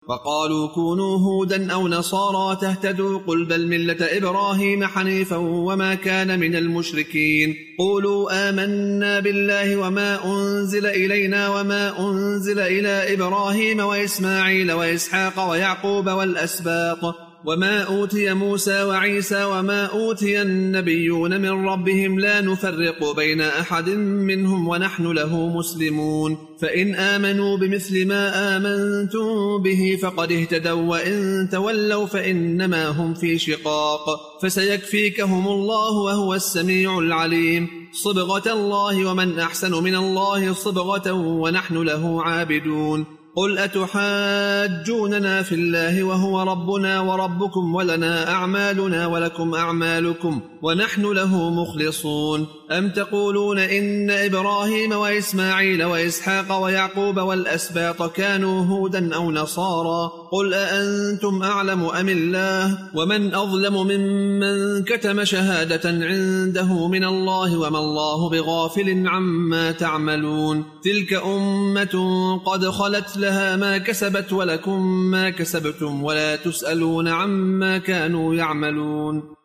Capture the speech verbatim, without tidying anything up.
وقالوا كونوا هودا أو نصارى تهتدوا قل بل ملة إبراهيم حنيفا وما كان من المشركين قولوا آمنا بالله وما أنزل إلينا وما أنزل إلى إبراهيم وإسماعيل وإسحاق ويعقوب والأسباط وما أوتي موسى وعيسى وما أوتي النبيون من ربهم لا نفرق بين أحد منهم ونحن له مسلمون فإن آمنوا بمثل ما آمنتم به فقد اهتدوا وإن تولوا فإنما هم في شقاق فسيكفيكهم الله وهو السميع العليم صبغة الله ومن أحسن من الله صبغة ونحن له عابدون قل أتحاجوننا في الله وهو ربنا وربكم ولنا أعمالنا ولكم أعمالكم ونحن له مخلصون أم تقولون إن إبراهيم وإسماعيل وإسحاق ويعقوب والأسباط كانوا هودا أو نصارى قل أأنتم أعلم أم الله ومن أظلم ممن كتم شهادة عنده من الله وما الله بغافل عما تعملون تلك أمة قد خلت لها ما كسبت ولكم ما كسبتم ولا تسألون عما كانوا يعملون